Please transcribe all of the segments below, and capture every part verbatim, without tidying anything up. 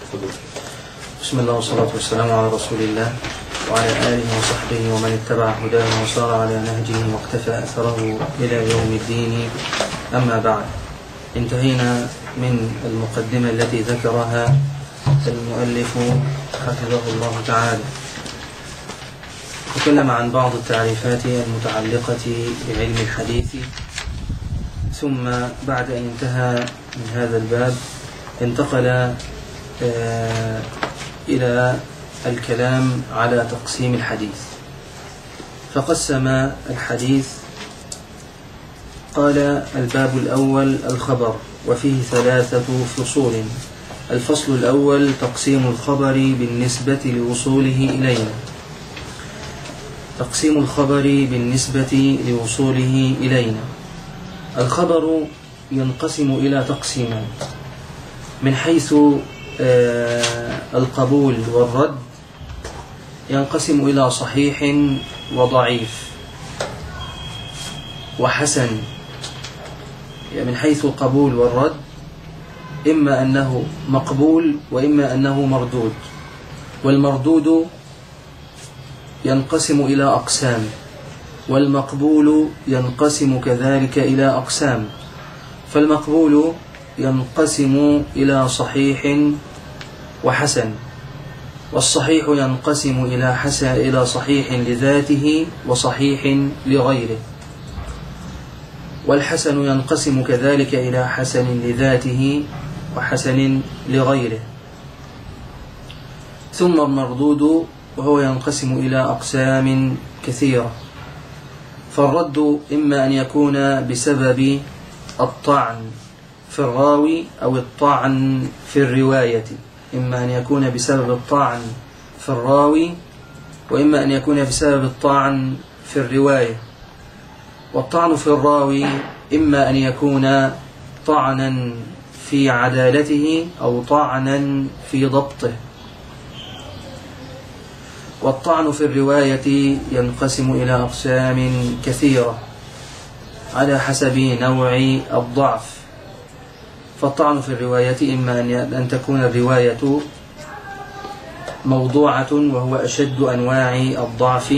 بسم الله والصلاة والسلام على رسول الله وعلى آله وصحبه ومن اتبع هداه وصار على نهجه واقتفى أثره إلى يوم الدين. أما بعد، انتهينا من المقدمة التي ذكرها المؤلف حفظه الله تعالى، تكلم عن بعض التعريفات المتعلقة بعلم الحديث، ثم بعد أن انتهى من هذا الباب انتقل آه إلى الكلام على تقسيم الحديث، فقسم الحديث. قال: الباب الأول الخبر، وفيه ثلاثة فصول. الفصل الأول تقسيم الخبر بالنسبة لوصوله إلينا. تقسيم الخبر بالنسبة لوصوله إلينا. الخبر ينقسم إلى تقسيمان: من حيث آه القبول والرد ينقسم إلى صحيح وضعيف وحسن. من حيث القبول والرد إما أنه مقبول وإما أنه مردود، والمردود ينقسم إلى أقسام، والمقبول ينقسم كذلك إلى أقسام. فالمقبول ينقسم إلى صحيح وحسن، والصحيح ينقسم إلى حسن إلى صحيح لذاته وصحيح لغيره، والحسن ينقسم كذلك إلى حسن لذاته وحسن لغيره. ثم المردود وهو ينقسم إلى أقسام كثيرة. فالرد إما أن يكون بسبب الطعن في الراوي أو الطعن في الرواية، إما أن يكون بسبب الطعن في الراوي وإما أن يكون بسبب الطعن في الرواية. والطعن في الراوي إما أن يكون طعنا في عدالته أو طعنا في ضبطه. والطعن في الرواية ينقسم إلى أقسام كثيرة على حسب نوع الضعف. فالطعن في الرواية إما أن تكون الرواية موضوعة وهو أشد أنواع الضعف،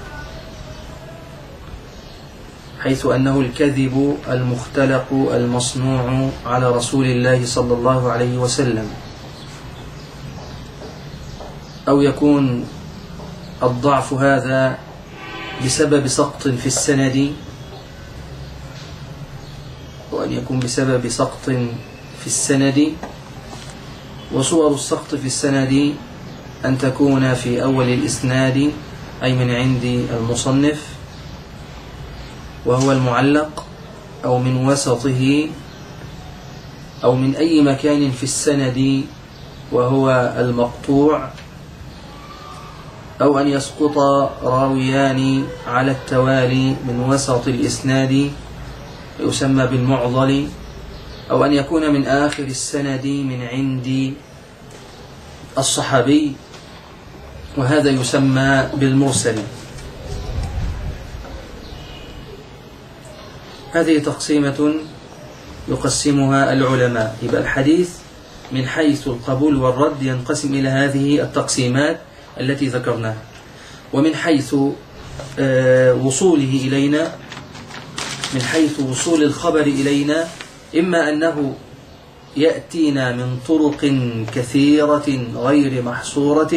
حيث أنه الكذب المختلق المصنوع على رسول الله صلى الله عليه وسلم. أو يكون الضعف هذا بسبب سقط في السند، وأن يكون بسبب سقط في السند. وصور السقط في السند أن تكون في أول الإسناد أي من عند المصنف وهو المعلق، أو من وسطه، أو من أي مكان في السند وهو المقطوع، أو أن يسقط راويان على التوالي من وسط الإسناد يسمى بالمعضل، أو أن يكون من آخر السند من عند الصحابي وهذا يسمى بالمرسل. هذه تقسيمة يقسمها العلماء. يبقى الحديث من حيث القبول والرد ينقسم إلى هذه التقسيمات التي ذكرناها. ومن حيث وصوله إلينا، من حيث وصول الخبر إلينا، إما أنه يأتينا من طرق كثيرة غير محصورة.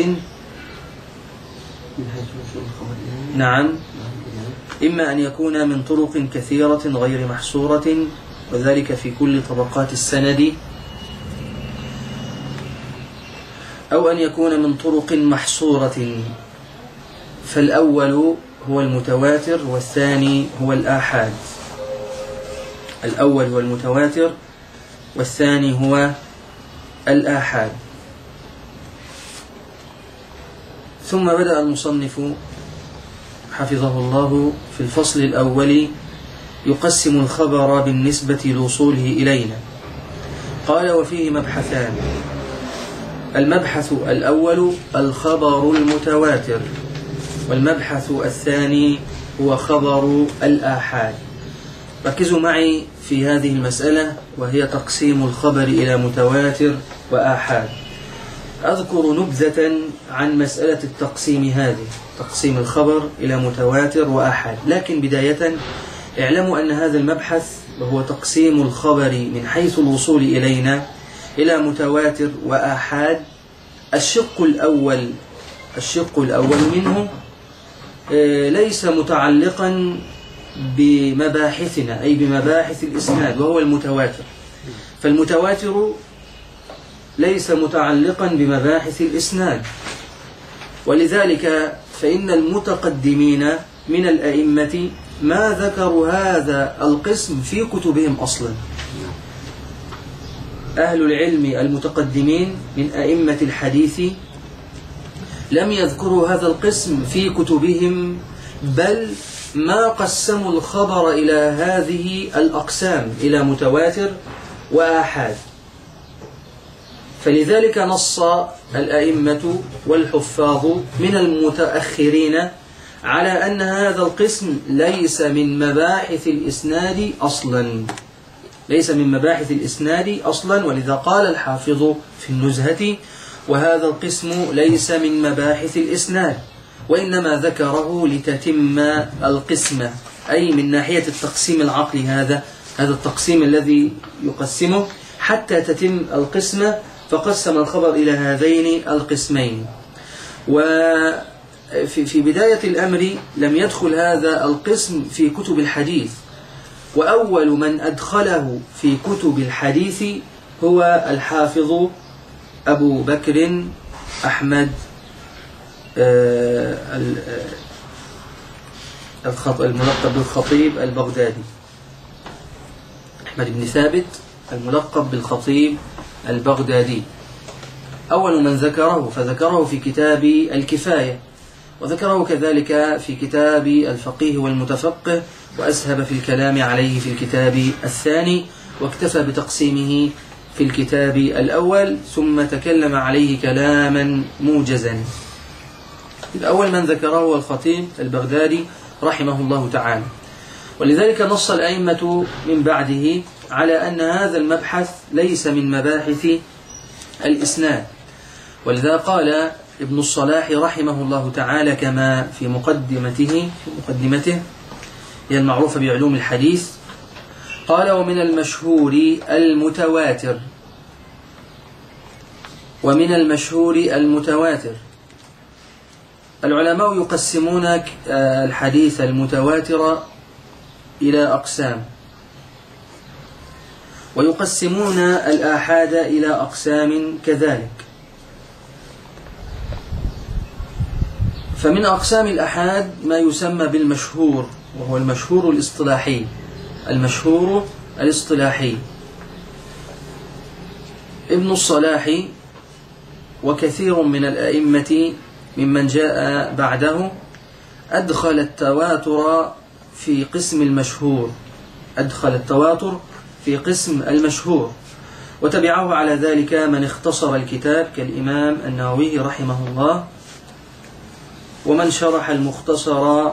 نعم، إما أن يكون من طرق كثيرة غير محصورة، وذلك في كل طبقات السند، أو أن يكون من طرق محصورة. فالأول هو المتواتر والثاني هو الآحاد. الأول هو المتواتر والثاني هو الآحاد. ثم بدأ المصنف حفظه الله في الفصل الأول يقسم الخبر بالنسبة لوصوله إلينا. قال: وفيه مبحثان. المبحث الأول الخبر المتواتر، والمبحث الثاني هو خبر الآحاد. ركزوا معي في هذه المسألة، وهي تقسيم الخبر إلى متواتر وآحاد. أذكر نبذة عن مسألة التقسيم هذه، تقسيم الخبر إلى متواتر وآحاد. لكن بداية اعلموا أن هذا المبحث وهو تقسيم الخبر من حيث الوصول إلينا إلى متواتر وآحاد، الشق الأول الشق الأول منه ليس متعلقا بمباحثنا، أي بمباحث الإسناد، وهو المتواتر. فالمتواتر ليس متعلقا بمباحث الإسناد، ولذلك فإن المتقدمين من الأئمة ما ذكروا هذا القسم في كتبهم أصلا. أهل العلم المتقدمين من أئمة الحديث لم يذكروا هذا القسم في كتبهم، بل ما قسموا الخبر إلى هذه الأقسام، إلى متواتر وآحاد. فلذلك نص الأئمة والحفاظ من المتأخرين على أن هذا القسم ليس من مباحث الإسناد أصلا، ليس من مباحث الإسناد أصلا. ولذا قال الحافظ في النزهة: وهذا القسم ليس من مباحث الإسناد، وإنما ذكره لتتم القسمة، أي من ناحية التقسيم العقلي، هذا هذا التقسيم الذي يقسمه حتى تتم القسمة، فقسم الخبر إلى هذين القسمين. وفي في بداية الأمر لم يدخل هذا القسم في كتب الحديث، وأول من أدخله في كتب الحديث هو الحافظ أبو بكر أحمد الملقب بالخطيب البغدادي، أحمد بن ثابت الملقب بالخطيب البغدادي، أول من ذكره، فذكره في كتاب الكفاية، وذكره كذلك في كتاب الفقيه والمتفقه، وأسهب في الكلام عليه في الكتاب الثاني، واكتفى بتقسيمه في الكتاب الأول، ثم تكلم عليه كلاما موجزا. الأول من ذكره هو الخطيب البغدادي رحمه الله تعالى. ولذلك نص الأئمة من بعده على أن هذا المبحث ليس من مباحث الإسناد. ولذا قال ابن الصلاح رحمه الله تعالى كما في مقدمته في مقدمته هي المعروفة بعلوم الحديث، قال: ومن المشهور المتواتر ومن المشهور المتواتر. العلماء يقسمون الحديث المتواتر إلى أقسام، ويقسمون الآحاد إلى أقسام كذلك. فمن أقسام الآحاد ما يسمى بالمشهور، وهو المشهور الاصطلاحي المشهور الاصطلاحي. ابن الصلاح وكثير من الأئمة ممن جاء بعده أدخل التواتر في قسم المشهور، أدخل التواتر في قسم المشهور، وتبعه على ذلك من اختصر الكتاب كالإمام النووي رحمه الله، ومن شرح المختصر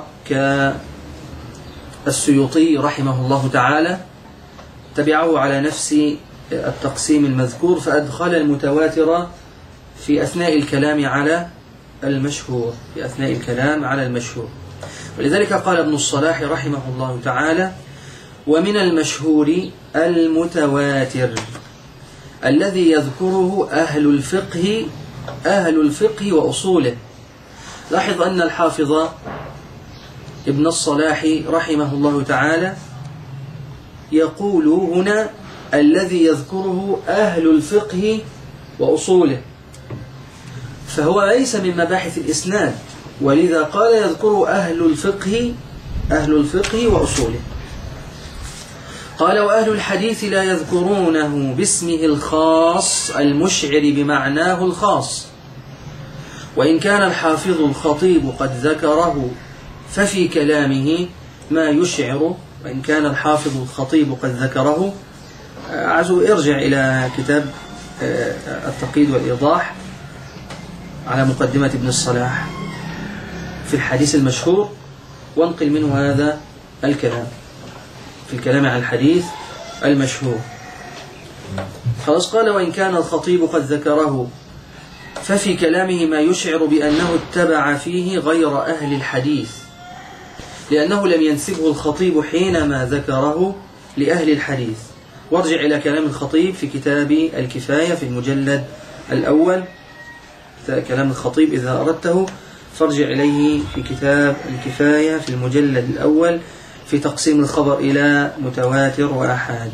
كالسيوطي رحمه الله تعالى، تبعه على نفس التقسيم المذكور، فأدخل المتواتر في أثناء الكلام على المشهور في أثناء الكلام على المشهور. ولذلك قال ابن الصلاح رحمه الله تعالى: ومن المشهور المتواتر الذي يذكره أهل الفقه أهل الفقه وأصوله. لاحظ أن الحافظ ابن الصلاح رحمه الله تعالى يقول هنا الذي يذكره أهل الفقه وأصوله، فهو ليس من مباحث الإسناد، ولذا قال يذكر أهل الفقه أهل الفقه وأصوله. قال: وأهل الحديث لا يذكرونه باسمه الخاص المشعر بمعناه الخاص، وإن كان الحافظ الخطيب قد ذكره ففي كلامه ما يشعر. وإن كان الحافظ الخطيب قد ذكره، عزو ارجع إلى كتاب التقييد والإيضاح على مقدمة ابن الصلاح في الحديث المشهور، وانقل منه هذا الكلام في الكلام عن الحديث المشهور. خلاص، قال: وإن كان الخطيب قد ذكره ففي كلامه ما يشعر بأنه اتبع فيه غير أهل الحديث، لأنه لم ينسبه الخطيب حينما ذكره لأهل الحديث. وارجع إلى كلام الخطيب في كتاب الكفاية في المجلد الأول، كلام الخطيب إذا أردته فارجع إليه في كتاب الكفاية في المجلد الأول في تقسيم الخبر إلى متواتر وأحاد.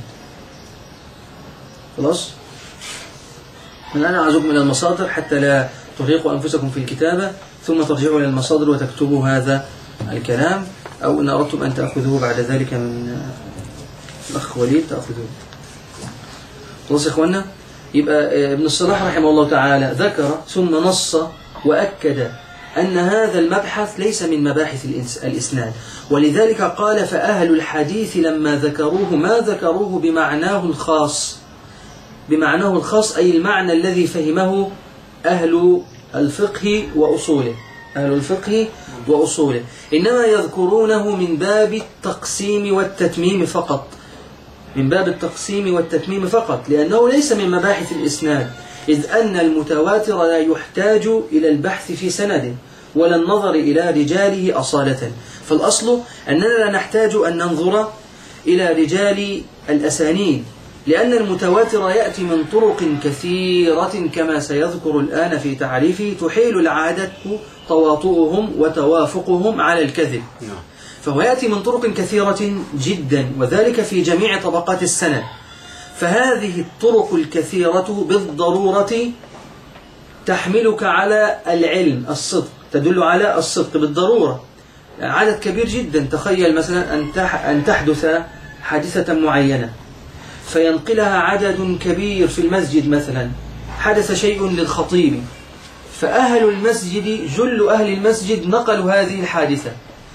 خلاص؟ الآن أعزكم إلى المصادر حتى لا ترهقوا أنفسكم في الكتابة، ثم ترجعوا إلى المصادر وتكتبوا هذا الكلام، أو إن أردتم أن تأخذوه بعد ذلك من الأخ وليد تأخذوه. خلاص يا إخوانا؟ يبقى ابن الصلاح رحمه الله تعالى ذكر ثم نص وأكد أن هذا المبحث ليس من مباحث الإسناد، ولذلك قال فأهل الحديث لما ذكروه ما ذكروه بمعناه الخاص، بمعناه الخاص أي المعنى الذي فهمه أهل الفقه وأصوله، أهل الفقه وأصوله، إنما يذكرونه من باب التقسيم والتتميم فقط، من باب التقسيم والتتميم فقط، لأنه ليس من مباحث الإسناد، إذ أن المتواتر لا يحتاج إلى البحث في سنده ولا النظر إلى رجاله أصالة، فالأصل أننا لا نحتاج أن ننظر إلى رجال الأسانيد، لأن المتواتر يأتي من طرق كثيرة كما سيذكر الآن في تعريفه تحيل العادة تواطؤهم وتوافقهم على الكذب، فهو يأتي من طرق كثيرة جدا وذلك في جميع طبقات السند، فهذه الطرق الكثيرة بالضرورة تحملك على العلم الصدق، تدل على الصدق بالضرورة. عدد كبير جدا، تخيل مثلا أن تحدث حادثة معينة فينقلها عدد كبير في المسجد، مثلا حدث شيء للخطيب فأهل المسجد جل أهل المسجد نقلوا هذه الحادثة،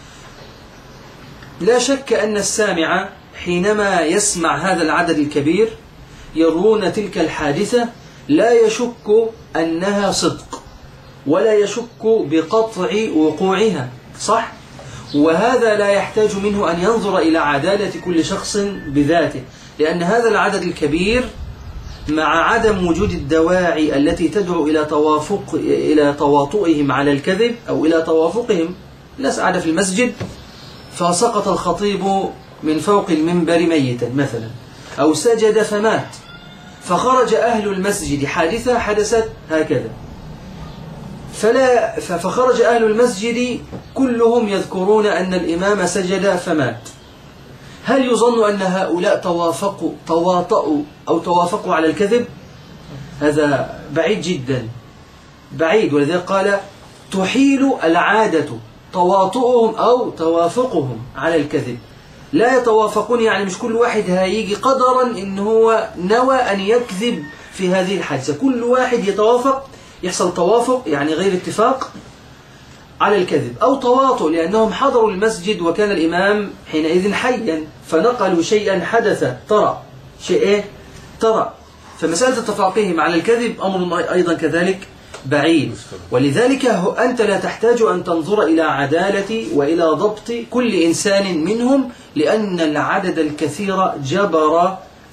لا شك أن السامع حينما يسمع هذا العدد الكبير يرون تلك الحادثة لا يشك أنها صدق ولا يشك بقطع وقوعها، صح؟ وهذا لا يحتاج منه أن ينظر إلى عدالة كل شخص بذاته، لأن هذا العدد الكبير مع عدم وجود الدواعي التي تدعو إلى توافق إلى تواطؤهم على الكذب أو إلى توافقهم. ناس قاعدة في المسجد فسقط الخطيب من فوق المنبر ميتا مثلا، أو سجد فمات، فخرج أهل المسجد حادثة حدثت هكذا، فلا فخرج أهل المسجد كلهم يذكرون أن الإمام سجد فمات. هل يظن أن هؤلاء توافقوا تواطؤوا أو توافقوا على الكذب؟ هذا بعيد جدا، بعيد. ولذلك قال تحيل العادة تواطؤهم أو توافقهم على الكذب، لا يتوافقون، يعني مش كل واحد هيجي قدرا إن هو نوى أن يكذب في هذه الحادثة، كل واحد يتوافق، يحصل توافق يعني غير اتفاق على الكذب، أو تواطؤ لأنهم حضروا المسجد وكان الإمام حينئذ حيا فنقلوا شيئا حدث ترى شيء إيه؟ ترى. فمسألة اتفاقهم على الكذب أمر أيضا كذلك بعيد، ولذلك أنت لا تحتاج أن تنظر إلى عدالة وإلى ضبط كل إنسان منهم، لأن العدد الكثير جبر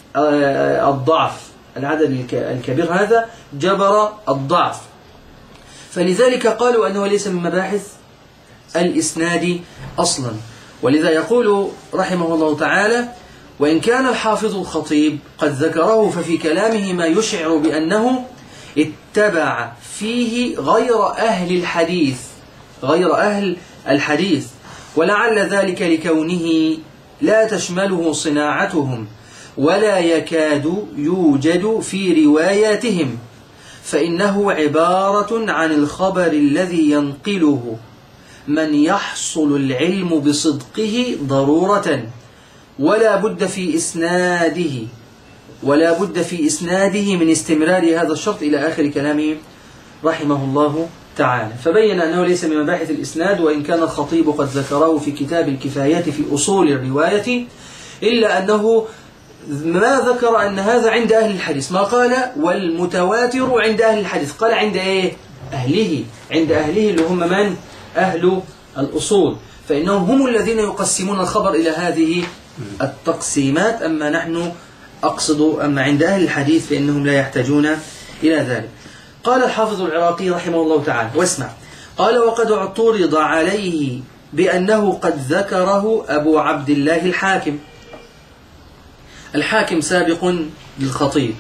الضعف، العدد الكبير هذا جبر الضعف، فلذلك قالوا أنه ليس من مباحث الإسناد أصلا. ولذا يقول رحمه الله تعالى وإن كان الحافظ الخطيب قد ذكره ففي كلامه ما يشعر بأنه اتبع فيه غير أهل الحديث، غير أهل الحديث، ولعل ذلك لكونه لا تشمله صناعتهم ولا يكاد يوجد في رواياتهم، فإنه عبارة عن الخبر الذي ينقله من يحصل العلم بصدقه ضرورة، ولا بد في إسناده ولا بد في إسناده من استمرار هذا الشرط إلى آخر كلامه رحمه الله تعالى. فبين أنه ليس من مباحث الإسناد، وإن كان الخطيب قد ذكره في كتاب الكفايات في أصول الرواية، إلا أنه ما ذكر أن هذا عند أهل الحديث، ما قال والمتواتر عند أهل الحديث، قال عند إيه؟ أهله، عند أهله اللي هم من؟ أهل الأصول، فإنهم هم الذين يقسمون الخبر إلى هذه التقسيمات، أما نحن أقصد أما عند أهل الحديث فإنهم لا يحتاجون إلى ذلك. قال الحافظ العراقي رحمه الله تعالى واسمع، قال وقد اعترض عليه بأنه قد ذكره أبو عبد الله الحاكم. الحاكم سابق للخطيب.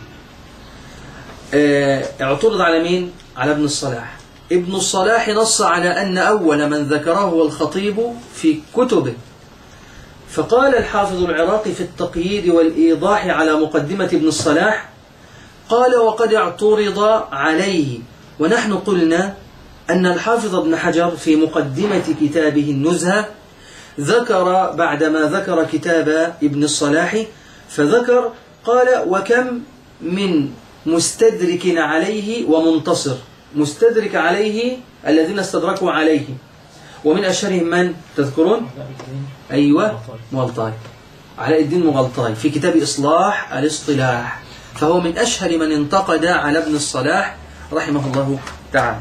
اعترض على مين؟ على ابن الصلاح. ابن الصلاح نص على أن أول من ذكره هو الخطيب في كتبه. فقال الحافظ العراقي في التقييد والإيضاح على مقدمة ابن الصلاح، قال وقد اعترض عليه. ونحن قلنا أن الحافظ ابن حجر في مقدمة كتابه النزهة ذكر بعدما ذكر كتاب ابن الصلاح فذكر قال وكم من مستدرك عليه ومنتصر. مستدرك عليه الذين استدركوا عليه، ومن أشهرهم من تذكرون؟ أيوة مغلطاي، علاء الدين مغلطاي في كتاب إصلاح الاصطلاح، فهو من أشهر من انتقد على ابن الصلاح رحمه الله تعالى.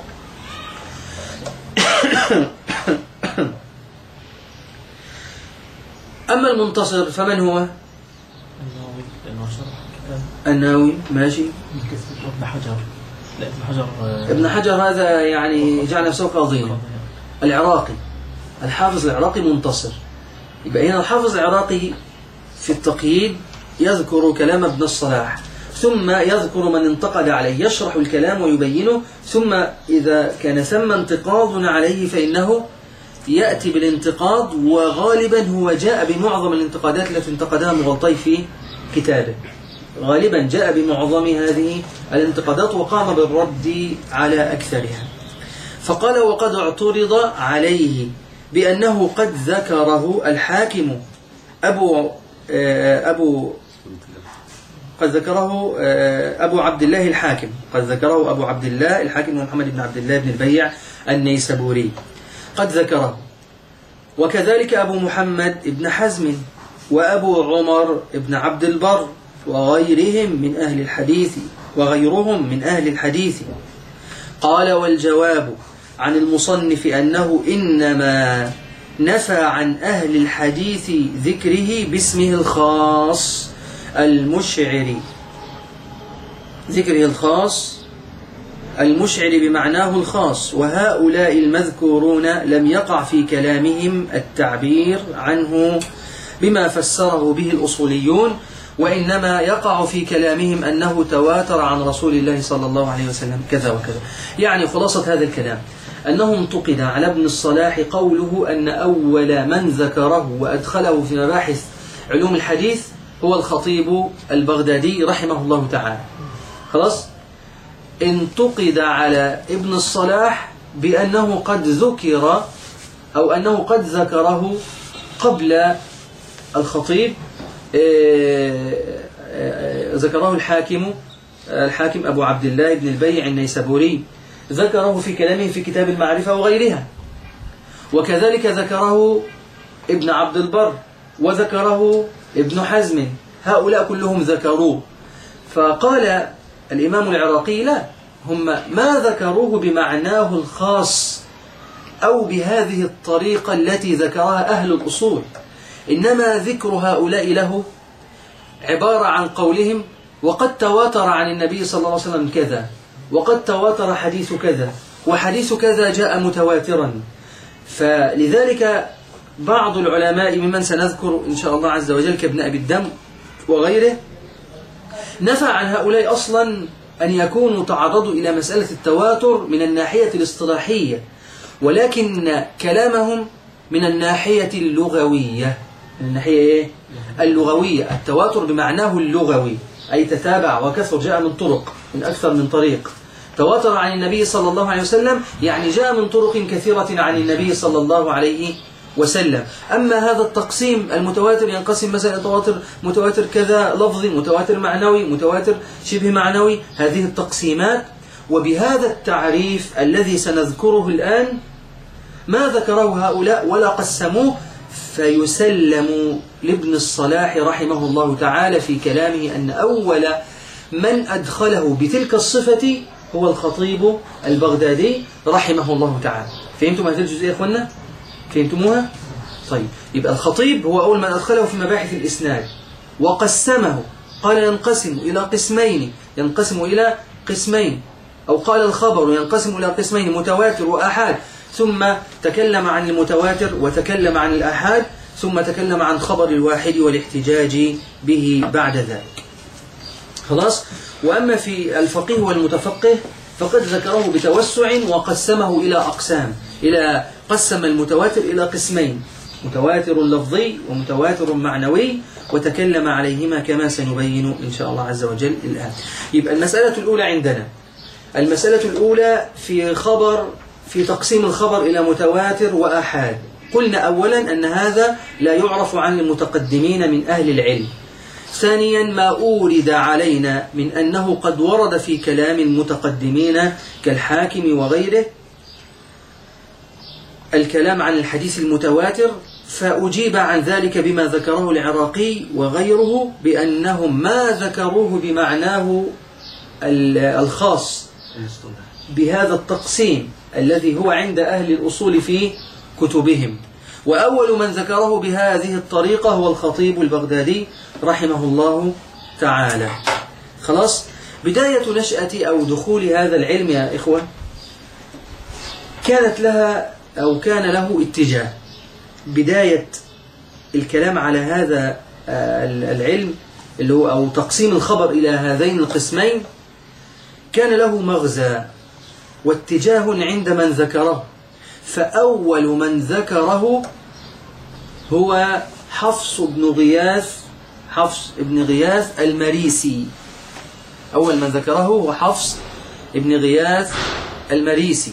أما المنتصر فمن هو؟ النووي. ماشي. ابن حجر. لا ابن حجر ابن حجر هذا يعني جعل نفسه قاضيا. العراقي، الحافظ العراقي منتصر. يبقى هنا الحافظ العراقي في التقييد يذكر كلام ابن الصلاح، ثم يذكر من انتقد عليه، يشرح الكلام ويبينه، ثم إذا كان ثم انتقاد عليه فإنه يأتي بالانتقاد، وغالبا هو جاء بمعظم الانتقادات التي انتقدها مغلطي في كتابه. غالبا جاء بمعظم هذه الانتقادات وقام بالرد على أكثرها. فقال وقد اعترض عليه بأنه قد ذكره الحاكم أبو أبو قد ذكره أبو عبد الله الحاكم قد ذكره أبو عبد الله الحاكم محمد بن عبد الله بن البيع النيسابوري قد ذكره، وكذلك أبو محمد بن حزم وأبو عمر بن عبد البر وغيرهم من أهل الحديث وغيرهم من أهل الحديث. قال والجواب عن المصنف أنه إنما نفى عن أهل الحديث ذكره باسمه الخاص المشعر، ذكره الخاص المشعر بمعناه الخاص، وهؤلاء المذكورون لم يقع في كلامهم التعبير عنه بما فسره به الأصوليون، وإنما يقع في كلامهم أنه تواتر عن رسول الله صلى الله عليه وسلم كذا وكذا. يعني خلاصة هذا الكلام أنه انتقد على ابن الصلاح قوله أن أول من ذكره وأدخله في مباحث علوم الحديث هو الخطيب البغدادي رحمه الله تعالى. خلاص، انتقد على ابن الصلاح بأنه قد ذكر أو أنه قد ذكره قبل الخطيب، ذكره الحاكم الحاكم أبو عبد الله بن البيع النيسابوري، ذكره في كلامه في كتاب المعرفة وغيرها، وكذلك ذكره ابن عبد البر وذكره ابن حزم، هؤلاء كلهم ذكروه. فقال الإمام العراقي لا، هم ما ذكروه بمعناه الخاص أو بهذه الطريقة التي ذكرها أهل الأصول، إنما ذكر هؤلاء له عبارة عن قولهم وقد تواتر عن النبي صلى الله عليه وسلم كذا، وقد تواتر حديث كذا، وحديث كذا جاء متواترا. فلذلك بعض العلماء ممن سنذكر إن شاء الله عز وجل كابن أبي الدم وغيره نفى عن هؤلاء أصلا أن يكونوا تعرضوا إلى مسألة التواتر من الناحية الاصطلاحية، ولكن كلامهم من الناحية اللغوية. من الناحية إيه؟ اللغوية. التواتر بمعناه اللغوي أي تتابع وكثر، جاء من طرق، من أكثر من طريق. تواتر عن النبي صلى الله عليه وسلم يعني جاء من طرق كثيرة عن النبي صلى الله عليه وسلم. أما هذا التقسيم المتواتر ينقسم مثلا تواتر متواتر كذا لفظي، متواتر معنوي، متواتر شبه معنوي، هذه التقسيمات. وبهذا التعريف الذي سنذكره الآن ما ذكره هؤلاء ولا قسموه، فيسلم لابن الصلاح رحمه الله تعالى في كلامه أن أول من أدخله بتلك الصفة هو الخطيب البغدادي رحمه الله تعالى. فهمتم هذه الجزئية يا أخوانا؟ فهمتموها؟ طيب، يبقى الخطيب هو أول من أدخله في مباحث الإسناد وقسمه، قال ينقسم إلى قسمين، ينقسم إلى قسمين أو قال الخبر ينقسم إلى قسمين متواتر وآحاد، ثم تكلم عن المتواتر وتكلم عن الآحاد، ثم تكلم عن خبر الواحد والاحتجاج به بعد ذلك. خلاص. وأما في الفقيه والمتفقه فقد ذكره بتوسع وقسمه إلى أقسام، إلى قسم المتواتر إلى قسمين، متواتر لفظي ومتواتر معنوي، وتكلم عليهما كما سنبين إن شاء الله عز وجل الآن. يبقى المسألة الأولى عندنا، المسألة الأولى في خبر في تقسيم الخبر إلى متواتر وآحاد. قلنا أولا أن هذا لا يعرف عن المتقدمين من أهل العلم. ثانيا ما أورد علينا من أنه قد ورد في كلام المتقدمين كالحاكم وغيره الكلام عن الحديث المتواتر، فأجيب عن ذلك بما ذكره العراقي وغيره بأنهم ما ذكروه بمعناه الخاص بهذا التقسيم الذي هو عند أهل الأصول في كتبهم. وأول من ذكره بهذه الطريقة هو الخطيب البغدادي رحمه الله تعالى. خلاص. بداية نشأة أو دخول هذا العلم يا إخوة كانت لها أو كان له اتجاه. بداية الكلام على هذا العلم اللي هو أو تقسيم الخبر إلى هذين القسمين كان له مغزى واتجاه عند من ذكره. فأول من ذكره هو حفص بن غياث حفص بن غياث المريسي. أول من ذكره هو حفص بن غياث المريسي،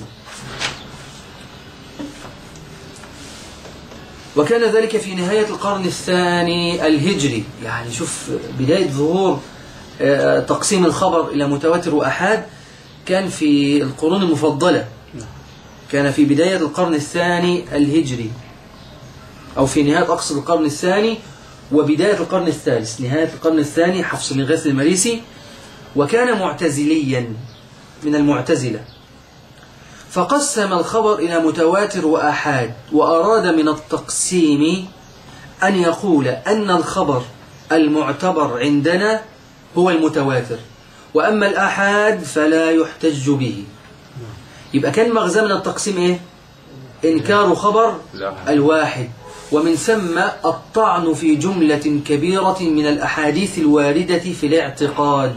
وكان ذلك في نهاية القرن الثاني الهجري. يعني شوف بداية ظهور تقسيم الخبر إلى متواتر وأحاد كان في القرون المفضلة، كان في بداية القرن الثاني الهجري أو في نهاية أقصد القرن الثاني وبداية القرن الثالث. نهاية القرن الثاني حفص بن غياث المريسي، وكان معتزليا من المعتزلة، فقسم الخبر إلى متواتر وآحاد، وأراد من التقسيم أن يقول أن الخبر المعتبر عندنا هو المتواتر، وأما الآحاد فلا يحتج به. يبقى كان مغزى من التقسيم إيه؟ إنكار خبر الواحد، ومن ثم الطعن في جملة كبيرة من الأحاديث الواردة في الاعتقاد.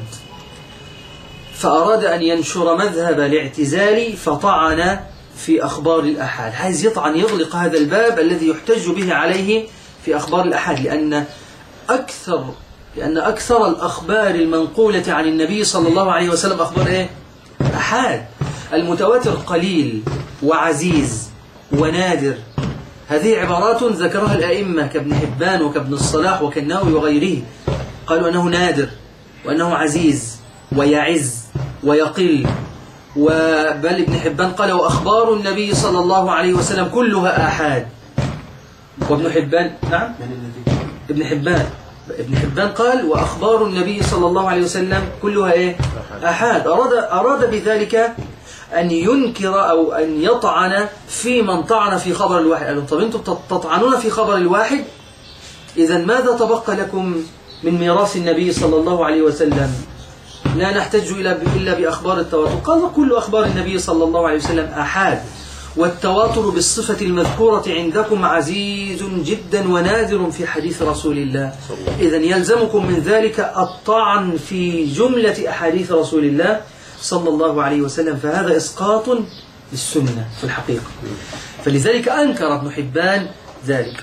فأراد أن ينشر مذهب الاعتزال فطعن في أخبار الأحاد. عايز يطعن يغلق هذا الباب الذي يحتج به عليه في أخبار الأحاد، لأن أكثر لأن أكثر الأخبار المنقولة عن النبي صلى الله عليه وسلم أخبار إيه؟ أحاد. المتواتر قليل وعزيز ونادر. هذه عبارات ذكرها الأئمة كابن حبان وكابن الصلاح وكالنووي وغيره، قالوا أنه نادر وأنه عزيز ويعز ويقل. وبل ابن حبان قال وأخبار النبي صلى الله عليه وسلم كلها آحاد. وابن حبان نعم ابن حبان ابن حبان قال وأخبار النبي صلى الله عليه وسلم كلها إيه؟ آحاد. أراد, أراد بذلك أن ينكر أو أن يطعن في من طعن في خبر الواحد. قالوا طب أنتم تطعنون في خبر الواحد، إذا ماذا تبقى لكم من ميراث النبي صلى الله عليه وسلم؟ لا نحتج إلا بأخبار التواتر. قال كل أخبار النبي صلى الله عليه وسلم آحاد، والتواتر بالصفة المذكورة عندكم عزيز جدا ونادر في حديث رسول الله. إذن يلزمكم من ذلك الطعن في جملة أحاديث رسول الله صلى الله عليه وسلم، فهذا إسقاط للسنة في الحقيقة. فلذلك أنكر ابن حبان ذلك.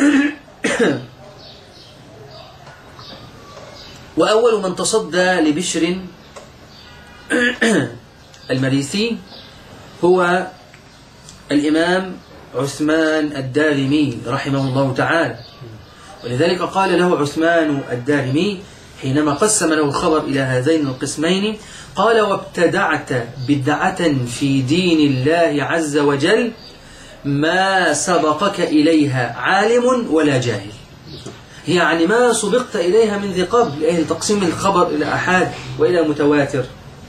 وأول من تصدى لبشر المريسي هو الإمام عثمان الدارمي رحمه الله تعالى. ولذلك قال له عثمان الدارمي حينما قسم له الخبر إلى هذين القسمين، قال وابتدعت بدعة في دين الله عز وجل ما سبقك إليها عالم ولا جاهل. يعني ما سبقت إليها من ذي قبل، إيه تقسيم الخبر إلى أحاد وإلى متواتر.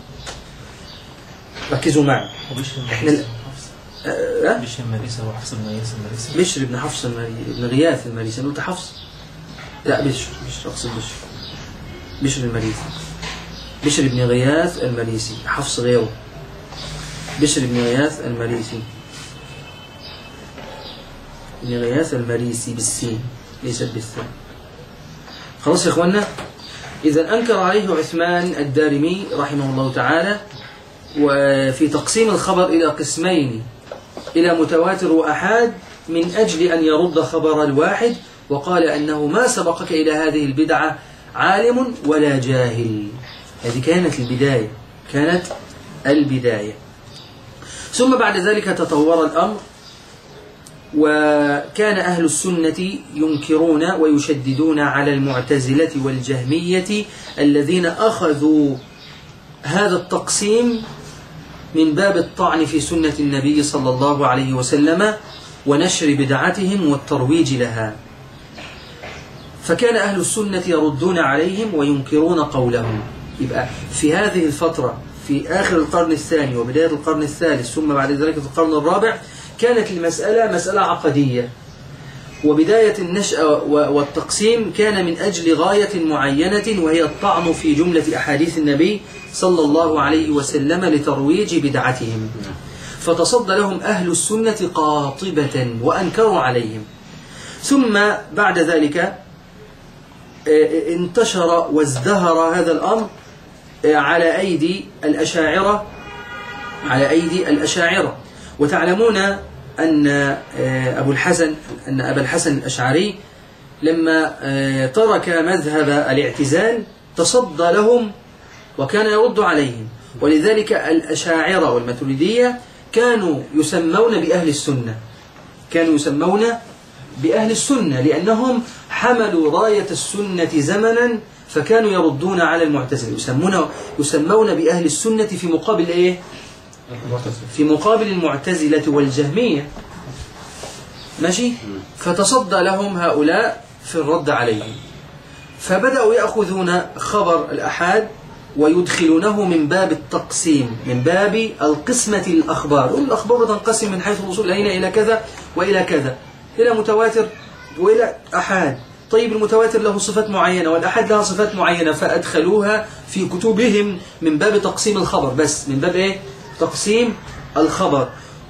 ركزوا معي. إحنا أه؟ بشر المريسي هو حفص بن غياث المريسي. بشر بن حفص المريسي ابن غياث المريسي. أنا قلت حفص؟ لا بشر بشر أقصد بشر بشر المريسي بشر بن غياث المريسي. حفص غيره بشر بن غياث المريسي، بن غياث المريسي بالسين ليست بالثاء. خلاص يا إخوانا. إذا أنكر عليه عثمان الدارمي رحمه الله تعالى وفي تقسيم الخبر إلى قسمين، إلى متواتر وأحاد، من أجل أن يرد خبر الواحد، وقال أنه ما سبقك إلى هذه البدعة عالم ولا جاهل. هذه كانت البداية، كانت البداية. ثم بعد ذلك تطور الأمر، وكان أهل السنة ينكرون ويشددون على المعتزلة والجهمية الذين أخذوا هذا التقسيم من باب الطعن في سنة النبي صلى الله عليه وسلم ونشر بدعتهم والترويج لها. فكان أهل السنة يردون عليهم وينكرون قولهم. يبقى في هذه الفترة في آخر القرن الثاني وبداية القرن الثالث ثم بعد ذلك في القرن الرابع كانت المسألة مسألة عقدية، وبداية النشأة والتقسيم كان من أجل غاية معينة، وهي الطعن في جملة أحاديث النبي صلى الله عليه وسلم لترويج بدعتهم. فتصدى لهم أهل السنة قاطبة وأنكروا عليهم. ثم بعد ذلك انتشر وازدهر هذا الأمر على أيدي الأشاعرة على أيدي الأشاعرة وتعلمون أن أبو الحسن أن أبا الحسن الأشعري لما ترك مذهب الاعتزال تصدى لهم وكان يرد عليهم. ولذلك الأشاعرة والماتريدية كانوا يسمون بأهل السنة كانوا يسمون بأهل السنة لأنهم حملوا راية السنة زمنا، فكانوا يردون على المعتزلة، يسمون يسمون بأهل السنة في مقابل إيه؟ في مقابل المعتزلة والجهمية. ماشي؟ فتصدى لهم هؤلاء في الرد عليهم، فبدأوا يأخذون خبر الأحاد ويدخلونه من باب التقسيم، من باب القسمة الأخبار. الأخبار تنقسم من حيث الوصول إلينا إلى كذا وإلى كذا، إلى متواتر وإلى أحاد. طيب المتواتر له صفات معينة والأحاد لها صفات معينة، فأدخلوها في كتبهم من باب تقسيم الخبر، بس من باب إيه؟ تقسيم الخبر.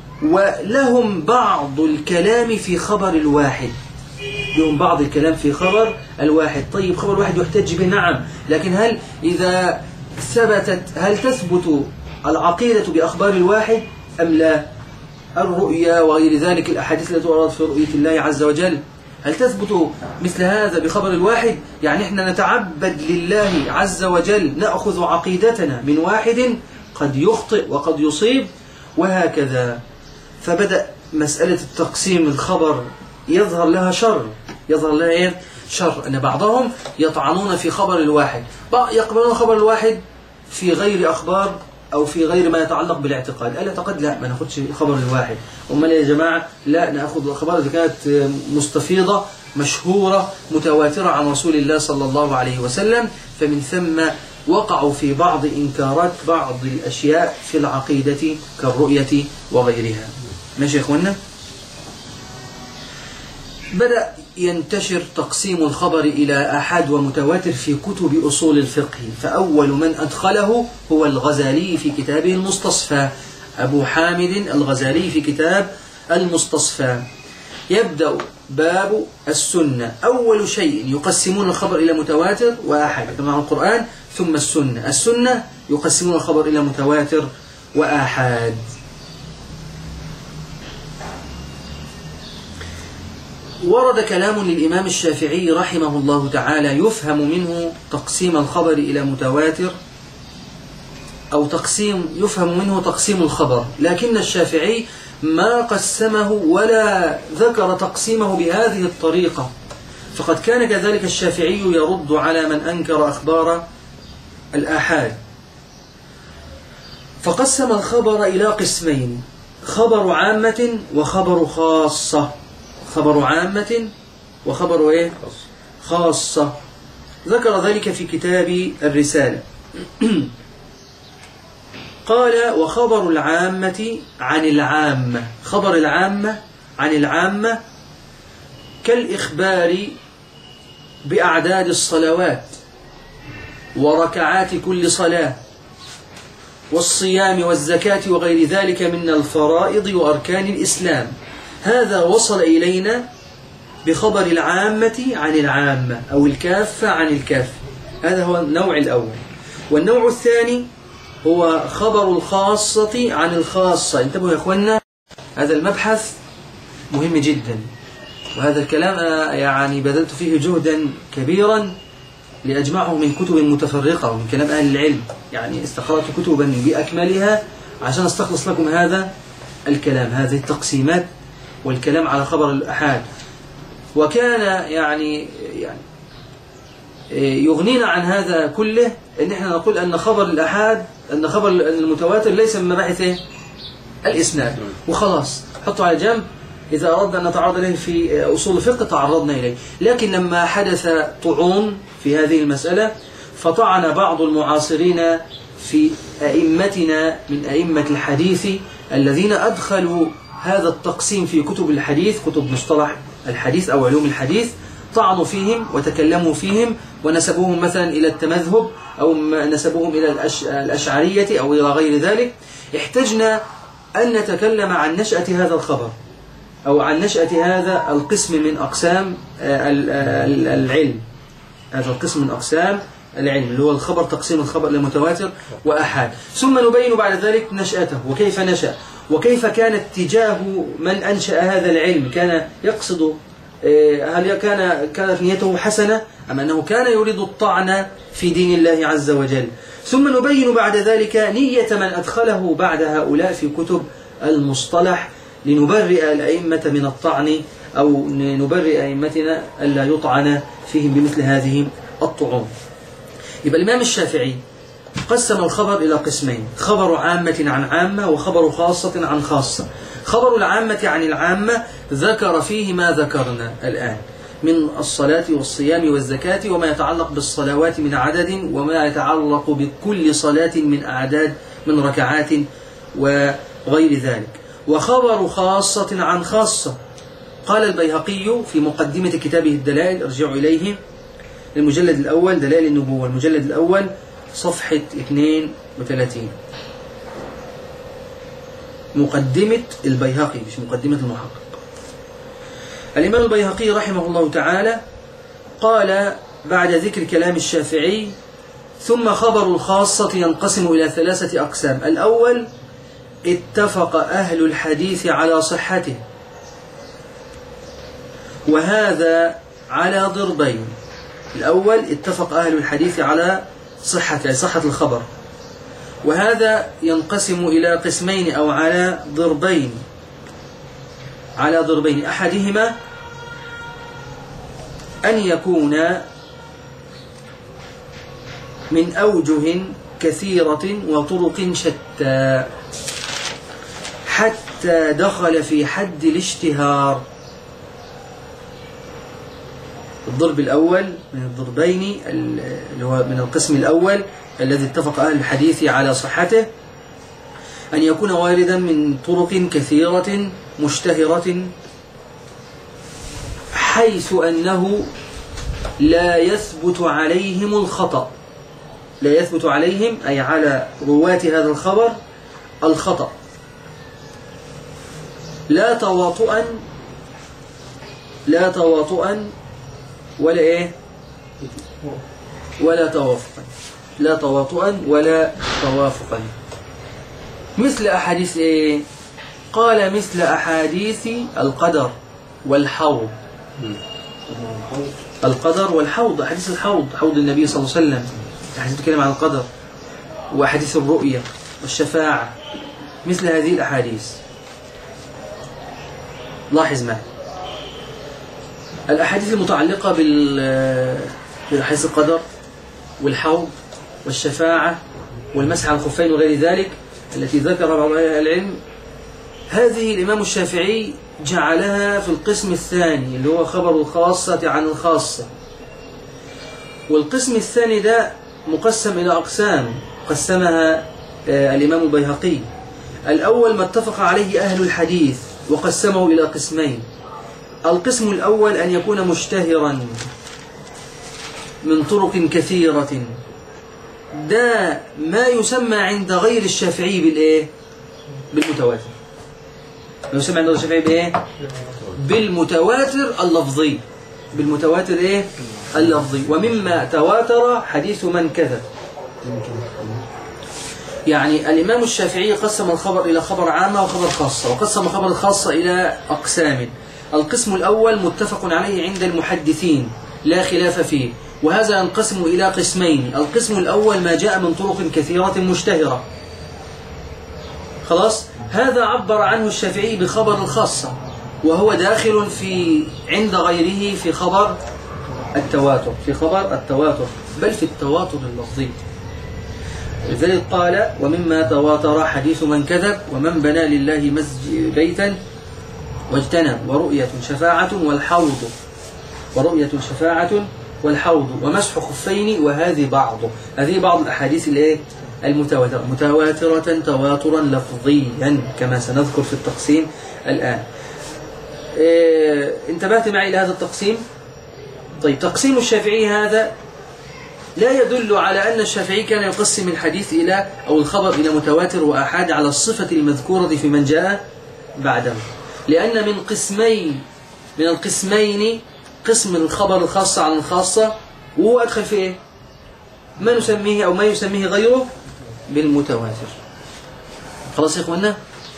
ولهم بعض الكلام في خبر الواحد لهم بعض الكلام في خبر الواحد. طيب خبر الواحد يحتج به، نعم، لكن هل إذا ثبتت هل تثبت العقيدة بأخبار الواحد أم لا؟ الرؤيا وغير ذلك الأحاديث التي وردت في رؤية الله عز وجل، هل تثبت مثل هذا بخبر الواحد؟ يعني احنا نتعبد لله عز وجل، نأخذ عقيدتنا من واحد قد يخطئ وقد يصيب وهكذا. فبدأ مسألة التقسيم الخبر يظهر لها شر يظهر لها إيه؟ شر، أن بعضهم يطعنون في خبر الواحد، يقبلون خبر الواحد في غير أخبار أو في غير ما يتعلق بالاعتقاد. الاعتقاد لا، ما ناخدش خبر الواحد. أمال يا جماعة لا، نأخذ الخبر اللي كانت مستفيضة مشهورة متواترة عن رسول الله صلى الله عليه وسلم. فمن ثم وقعوا في بعض إنكارات بعض الأشياء في العقيدة كالرؤية وغيرها. ماشي يا إخوانا؟ بدأ ينتشر تقسيم الخبر إلى أحاد ومتواتر في كتب أصول الفقه. فأول من أدخله هو الغزالي في كتابه المستصفى، أبو حامد الغزالي في كتاب المستصفى. يبدأ باب السنة، أول شيء يقسمون الخبر إلى متواتر وأحاد كما عن القرآن، ثم السنة. السنة يقسمون الخبر إلى متواتر وآحاد. ورد كلام للإمام الشافعي رحمه الله تعالى يفهم منه تقسيم الخبر إلى متواتر، أو تقسيم يفهم منه تقسيم الخبر، لكن الشافعي ما قسمه ولا ذكر تقسيمه بهذه الطريقة. فقد كان كذلك الشافعي يرد على من أنكر أخبار الآحاد، فقسم الخبر إلى قسمين: خبر عامة وخبر خاصة. خبر عامة وخبر إيه؟ خاصة. ذكر ذلك في كتاب الرسالة. قال: وخبر العامة عن العامة. خبر العامة عن العامة كالإخبار بأعداد الصلوات وركعات كل صلاة والصيام والزكاة وغير ذلك من الفرائض وأركان الإسلام. هذا وصل إلينا بخبر العامة عن العامة أو الكافة عن الكافة. هذا هو النوع الأول. والنوع الثاني هو خبر الخاصة عن الخاصة. انتبهوا يا أخوانا، هذا المبحث مهم جدا، وهذا الكلام يعني بذلت فيه جهدا كبيرا لأجمعه من كتب متفرقة ومن كلام أهل العلم، يعني استقرأت كتبا بأكملها عشان أستخلص لكم هذا الكلام، هذه التقسيمات والكلام على خبر الأحاد. وكان يعني يعني يغنينا عن هذا كله ان احنا نقول ان خبر الأحاد، ان خبر المتواتر ليس من مباحث الإسناد وخلاص، حطوا على جنب. إذا أردنا أن نتعرض إليه في أصول الفقه تعرضنا إليه. لكن لما حدث طعون في هذه المسألة فطعن بعض المعاصرين في أئمتنا من أئمة الحديث الذين أدخلوا هذا التقسيم في كتب الحديث، كتب مصطلح الحديث أو علوم الحديث، طعنوا فيهم وتكلموا فيهم ونسبوهم مثلا إلى التمذهب أو نسبوهم إلى الأشعرية أو إلى غير ذلك. احتجنا أن نتكلم عن نشأة هذا الخبر أو عن نشأة هذا القسم من أقسام العلم، هذا القسم من أقسام العلم اللي هو الخبر، تقسيم الخبر لمتواتر وأحاد، ثم نبين بعد ذلك نشأته وكيف نشأ وكيف كان اتجاه من أنشأ هذا العلم، كان يقصد هل كان كانت نيته حسنة أم أنه كان يريد الطعن في دين الله عز وجل. ثم نبين بعد ذلك نية من أدخله بعد هؤلاء في كتب المصطلح لنبرئ الأئمة من الطعن أو نبرئ أئمتنا ألا يطعن فيهم بمثل هذه الطعون. يبقى الإمام الشافعي قسم الخبر إلى قسمين: خبر عامة عن عامة وخبر خاصة عن خاصة. خبر العامة عن العامة ذكر فيه ما ذكرنا الآن من الصلاة والصيام والزكاة وما يتعلق بالصلوات من عدد وما يتعلق بكل صلاة من أعداد من ركعات وغير ذلك. وخبر خاصة عن خاصة، قال البيهقي في مقدمة كتابه الدلائل، ارجعوا إليه، المجلد الأول دلائل النبوة، المجلد الأول صفحة اثنين وثلاثين، مقدمة البيهقي مش مقدمة المحقق. الإمام البيهقي رحمه الله تعالى قال بعد ذكر كلام الشافعي: ثم خبر الخاصة ينقسم إلى ثلاثة أقسام. الأول: اتفق أهل الحديث على صحته، وهذا على ضربين. الأول: اتفق أهل الحديث على صحته، يعني صحة الخبر، وهذا ينقسم إلى قسمين أو على ضربين. على ضربين أحدهما أن يكون من أوجه كثيرة وطرق شتى حتى دخل في حد الاشتهار. الضرب الأول من الضربين اللي هو من القسم الأول الذي اتفق أهل الحديث على صحته أن يكون واردا من طرق كثيرة مشتهرة حيث أنه لا يثبت عليهم الخطأ، لا يثبت عليهم أي على رواة هذا الخبر الخطأ، لا تواطؤا لا تواطؤا ولا إيه ولا توافقا، لا تواطؤا ولا توافقا. مثل أحاديث إيه؟ قال مثل أحاديث القدر والحوض. القدر والحوض، أحاديث الحوض، حوض النبي صلى الله عليه وسلم، أحاديث تتكلم عن القدر، وأحاديث الرؤية والشفاعة، مثل هذه الأحاديث. لاحظ معي الأحاديث المتعلقة بالحديث القدر والحوض والشفاعة والمسح على الخفين وغير ذلك التي ذكر بعض العلم، هذه الإمام الشافعي جعلها في القسم الثاني اللي هو خبر الخاصة عن الخاصة. والقسم الثاني ده مقسم إلى أقسام قسمها الإمام البيهقي. الأول ما اتفق عليه أهل الحديث وقسمه إلى قسمين. القسم الأول أن يكون مشتهرا من طرق كثيرة ده ما يسمى عند غير الشافعي بالإيه؟ بالمتواتر. ما يسمى عند غير الشافعي بإيه؟ بالمتواتر اللفظي. بالمتواتر إيه؟ اللفظي. ومما تواتر حديث من كذب. يعني الإمام الشافعي قسم الخبر إلى خبر عامة وخبر خاصة، وقسم خبر الخاصة إلى أقسام. القسم الأول متفق عليه عند المحدثين لا خلاف فيه، وهذا ينقسم إلى قسمين. القسم الأول ما جاء من طرق كثيرة مشتهرة، خلاص، هذا عبر عنه الشافعي بخبر الخاصة، وهو داخل في عند غيره في خبر التواتر، في خبر التواتر، بل في التواتر اللفظي. لذلك قال: ومما تواتر حديث من كذب، ومن بنى لله مسجد بيتا واجتنب، ورؤية شفاعة والحوض، ورؤية شفاعة والحوض، ومسح خفين، وهذه بعض هذه بعض الأحاديث الايه المتواترة، متواترة تواترا لفظيا كما سنذكر في التقسيم الآن. إيه انتبهت معي إلى هذا التقسيم؟ طيب، تقسيم الشافعي هذا لا يدل على أن الشافعي كان يقسم الحديث إلى أو الخبر إلى متواتر وآحاد على الصفة المذكورة في من جاء بعده، لأن من قسمين من القسمين قسم الخبر الخاص عن الخاصة، وهو أدخل في إيه؟ ما نسميه أو ما يسميه غيره بالمتواتر. خلاص يا إخوانا؟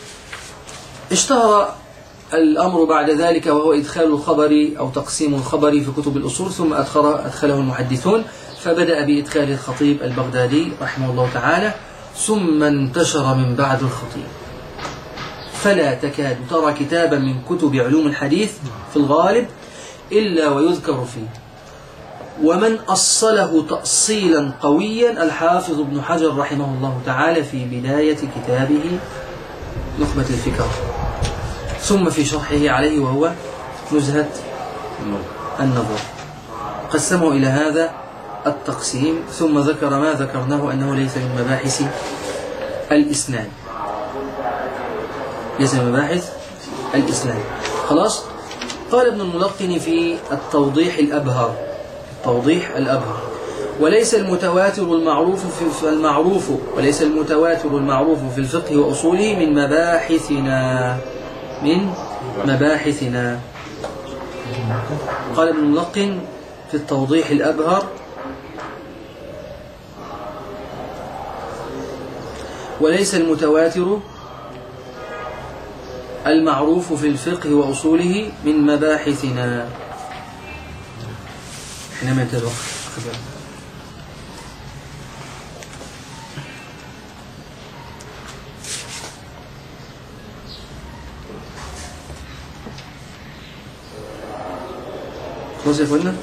اشتهر الأمر بعد ذلك، وهو إدخال الخبر أو تقسيم الخبر في كتب الأصول، ثم أدخل أدخله المحدثون، فبدأ بإدخال الخطيب البغدادي رحمه الله تعالى، ثم انتشر من بعد الخطيب، فلا تكاد ترى كتابا من كتب علوم الحديث في الغالب إلا ويذكر فيه. ومن أصله تأصيلا قويا الحافظ ابن حجر رحمه الله تعالى في بداية كتابه نخبة الفكر، ثم في شرحه عليه وهو نزهة النظر، قسمه إلى هذا التقسيم، ثم ذكر ما ذكرناه أنه ليس من مباحث الإسناد، ليس من مباحث الإسناد. خلاص. قال ابن الملقن في التوضيح الأبهر التوضيح الأبهر وليس المتواتر المعروف في المعروف وليس المتواتر المعروف في الفقه وأصوله من مباحثنا من مباحثنا قال ابن الملقن في التوضيح الأبهر: وليس المتواتر المعروف في الفقه وأصوله من مباحثنا. احنا ما انتهى الوقت. خلاص يا اخوانا؟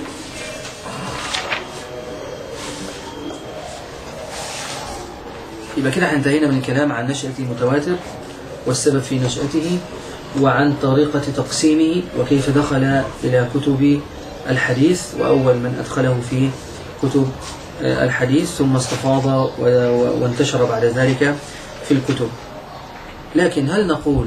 يبقى كده احنا انتهينا من الكلام عن نشأة المتواتر والسبب في نشأته، وعن طريقة تقسيمه، وكيف دخل إلى كتب الحديث، وأول من أدخله في كتب الحديث، ثم استفاض وانتشر بعد ذلك في الكتب. لكن هل نقول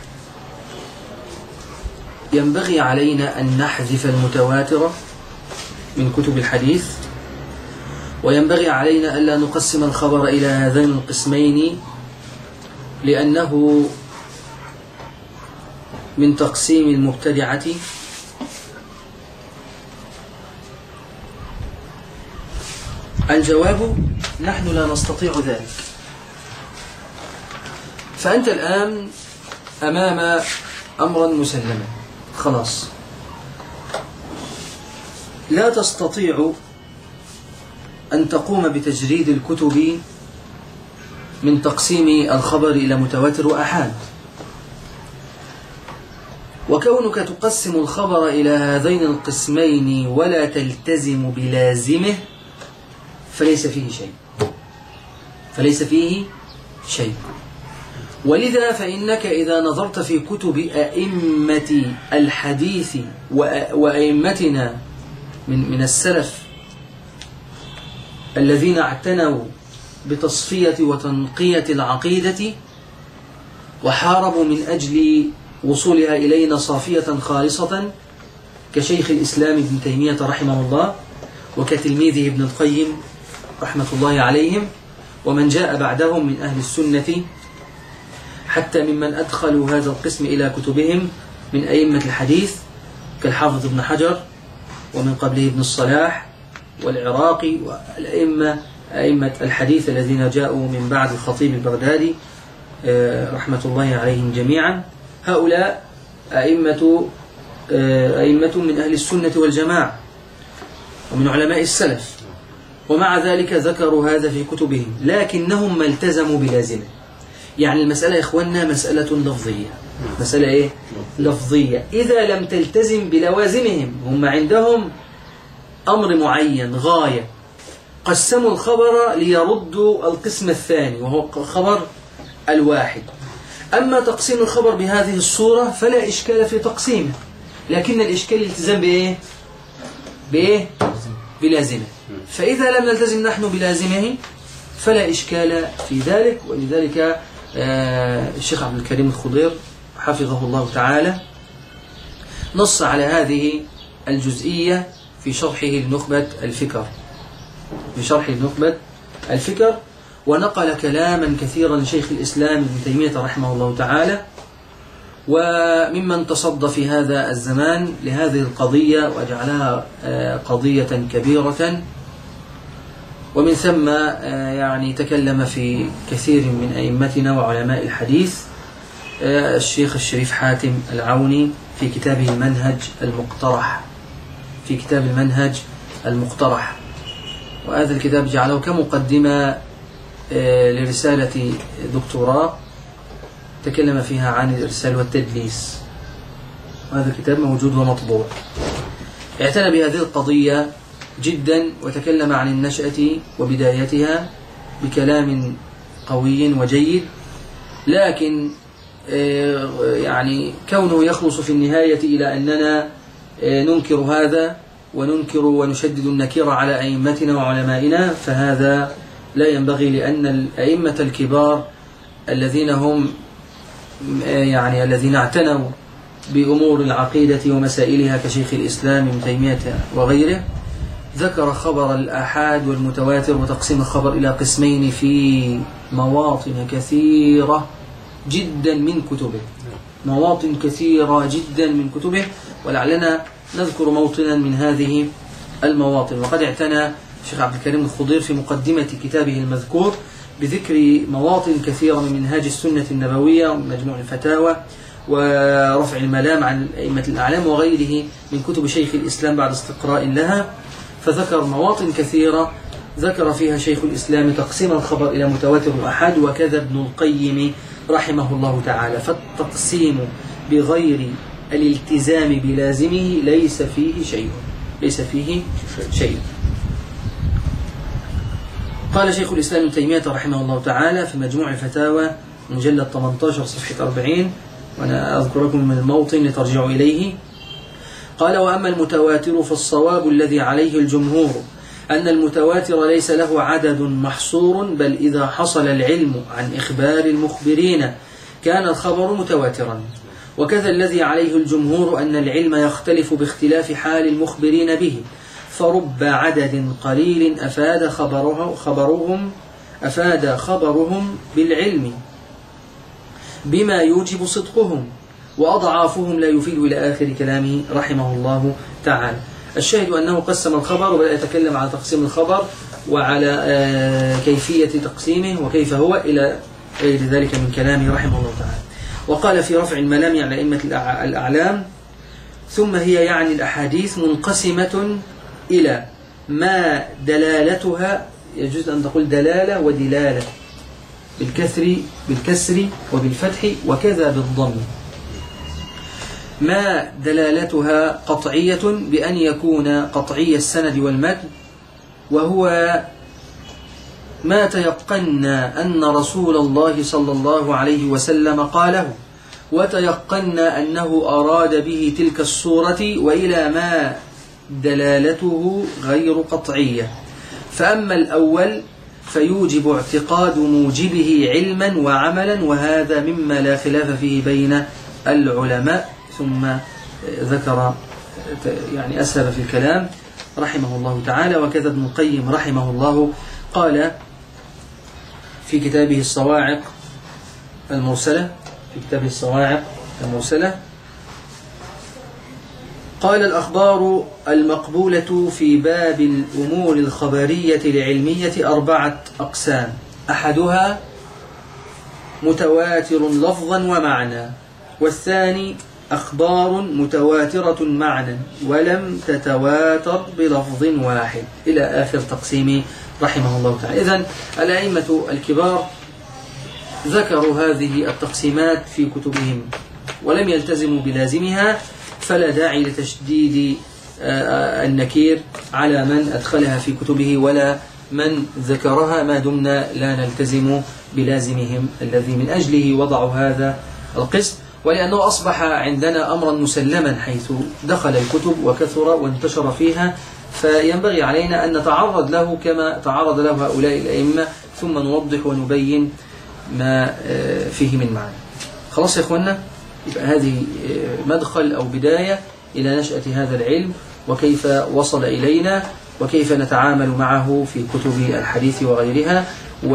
ينبغي علينا أن نحذف المتواتر من كتب الحديث، وينبغي علينا ألا نقسم الخبر إلى هذين القسمين لأنه من تقسيم المبتدعة؟ الجواب: نحن لا نستطيع ذلك. فأنت الآن أمام أمرا مسلما، خلاص، لا تستطيع أن تقوم بتجريد الكتب من تقسيم الخبر إلى متواتر وآحاد، وكونك تقسم الخبر إلى هذين القسمين ولا تلتزم بلازمه فليس فيه شيء فليس فيه شيء ولذا فإنك إذا نظرت في كتب أئمة الحديث وأئمتنا من من السلف الذين اعتنوا بتصفية وتنقية العقيدة وحاربوا من أجل وصولها إلينا صافية خالصة، كشيخ الإسلام ابن تيمية رحمه الله، وكتلميذه ابن القيم رحمة الله عليهم ومن جاء بعدهم من أهل السنة، حتى ممن أدخلوا هذا القسم إلى كتبهم من أئمة الحديث كالحافظ ابن حجر، ومن قبله ابن الصلاح والعراقي، والأئمة أئمة الحديث الذين جاءوا من بعد الخطيب البغدادي رحمة الله عليهم جميعا. هؤلاء أئمة أئمة من أهل السنة والجماعة ومن علماء السلف، ومع ذلك ذكروا هذا في كتبهم، لكنهم ما التزموا بلازمه. يعني المسألة يا إخواننا مسألة لفظية، مسألة إيه؟ لفظية. إذا لم تلتزم بلوازمهم، هم عندهم أمر معين غاية، قسموا الخبر ليردوا القسم الثاني وهو خبر الواحد. أما تقسيم الخبر بهذه الصورة فلا إشكال في تقسيمه، لكن الإشكال الالتزام بإيه؟ بإيه؟ بلازمه. فإذا لم نلتزم نحن بلازمه فلا إشكال في ذلك. ولذلك آه الشيخ عبد الكريم الخضير حفظه الله تعالى نص على هذه الجزئية في شرحه لنخبة الفكر في شرحه لنخبة الفكر ونقل كلاما كثيرا لشيخ الإسلام ابن تيمية رحمه الله تعالى، وممن تصدى في هذا الزمان لهذه القضية وجعلها قضية كبيرة، ومن ثم يعني تكلم في كثير من أئمتنا وعلماء الحديث الشيخ الشريف حاتم العوني في كتابه المنهج المقترح في كتاب المنهج المقترح وهذا الكتاب جعله كمقدمة لرسالة دكتوراه تكلم فيها عن الإرسال والتدليس، وهذا الكتاب موجود ومطبوع. اعتنى بهذه القضية جدا وتكلم عن النشأة وبدايتها بكلام قوي وجيد، لكن يعني كونه يخلص في النهاية إلى أننا ننكر هذا وننكر ونشدد النكير على أئمتنا وعلمائنا، فهذا لا ينبغي، لأن الأئمة الكبار الذين هم يعني الذين اعتنوا بأمور العقيدة ومسائلها كشيخ الإسلام ابن تيمية وغيره ذكر خبر الآحاد والمتواتر وتقسيم الخبر إلى قسمين في مواطن كثيرة جدا من كتبه مواطن كثيرة جدا من كتبه ولعلنا نذكر موطنا من هذه المواطن. وقد اعتنى الشيخ عبد الكريم الخضير في مقدمة كتابه المذكور بذكر مواطن كثيرة من منهاج السنة النبوية ومجموع الفتاوى ورفع الملام عن أئمة الأعلام وغيره من كتب شيخ الإسلام بعد استقراء لها، فذكر مواطن كثيرة ذكر فيها شيخ الإسلام تقسيم الخبر إلى متواتر وأحاد، وكذا ابن القيم رحمه الله تعالى. فالتقسيم بغير الالتزام بلازمه ليس فيه شيء ليس فيه شيء. قال شيخ الإسلام ابن تيمية رحمه الله تعالى في مجموع الفتاوى مجلد ثمانية عشر صفحة أربعين، وأنا أذكر لكم من الموطن لترجعوا إليه. قال: وأما المتواتر فالصواب الذي عليه الجمهور أن المتواتر ليس له عدد محصور، بل إذا حصل العلم عن إخبار المخبرين كان الخبر متواترا. وكذا الذي عليه الجمهور أن العلم يختلف باختلاف حال المخبرين به، فرب عدد قليل أفاد خبره خبرهم أفاد خبرهم بالعلم بما يوجب صدقهم، وأضعافهم لا يفيد إلى آخر كلامه رحمه الله تعالى. الشاهد أنه قسم الخبر وبدأ يتكلم على تقسيم الخبر وعلى كيفية تقسيمه وكيف هو إلى غير ذلك من كلامه رحمه الله تعالى. وقال في رفع الملام على أئمة الأعلام: ثم هي يعني الأحاديث منقسمة إلى ما دلالتها، يجوز أن تقول دلالة ودلالة بالكسر بالكسر وبالفتح وكذا بالضم. ما دلالتها قطعية بأن يكون قطعي السند والمتن، وهو ما تيقنا أن رسول الله صلى الله عليه وسلم قاله، وتيقنا أنه أراد به تلك الصورة، وإلى ما دلالته غير قطعية. فأما الأول فيوجب اعتقاد موجبه علما وعملا، وهذا مما لا خلاف فيه بين العلماء. ثم ذكر يعني أسهب في الكلام رحمه الله تعالى. وكذا ابن القيم رحمه الله قال في كتابه الصواعق المرسلة في كتابه الصواعق المرسلة قال: الأخبار المقبولة في باب الأمور الخبرية العلمية أربعة أقسام: أحدها متواتر لفظا ومعنى، والثاني أخبار متواترة معنى ولم تتواتر بلفظ واحد، إلى آخر تقسيم رحمه الله تعالى. إذن الأئمة الكبار ذكروا هذه التقسيمات في كتبهم ولم يلتزموا بلازمها، فلا داعي لتشديد النكير على من أدخلها في كتبه ولا من ذكرها، ما دمنا لا نلتزم بلازمهم الذي من أجله وضعوا هذا القسم، ولأنه أصبح عندنا أمرا مسلما حيث دخل الكتب وكثر وانتشر فيها، فينبغي علينا أن نتعرض له كما تعرض له هؤلاء الأئمة، ثم نوضح ونبين ما فيه من معنى. خلاص يا إخوانا، يبقى هذه مدخل أو بداية إلى نشأة هذا العلم وكيف وصل إلينا وكيف نتعامل معه في كتب الحديث وغيرها،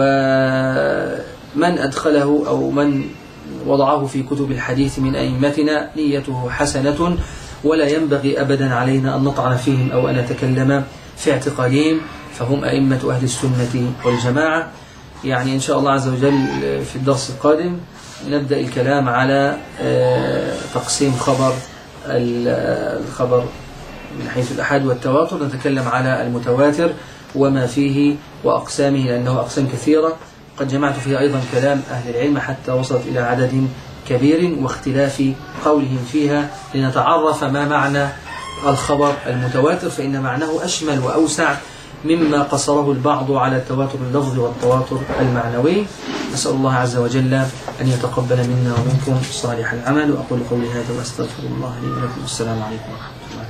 ومن أدخله أو من وضعه في كتب الحديث من أئمتنا نيته حسنة، ولا ينبغي أبدا علينا أن نطعن فيهم أو أن نتكلم في اعتقادهم، فهم أئمة أهل السنة والجماعة. يعني إن شاء الله عز وجل في الدرس القادم نبدأ الكلام على تقسيم خبر الخبر من حيث الأحاد والتواتر، نتكلم على المتواتر وما فيه وأقسامه، لأنه أقسام كثيرة قد جمعت فيها أيضا كلام أهل العلم حتى وصلت إلى عدد كبير واختلاف قولهم فيها، لنتعرف ما معنى الخبر المتواتر، فإن معناه أشمل وأوسع مما قصره البعض على التواتر اللفظي والتواتر المعنوي. نسأل الله عز وجل أن يتقبل منا ومنكم صالح العمل، وأقول قولي هذا وأستغفر الله لي ولكم. السلام عليكم ورحمة الله.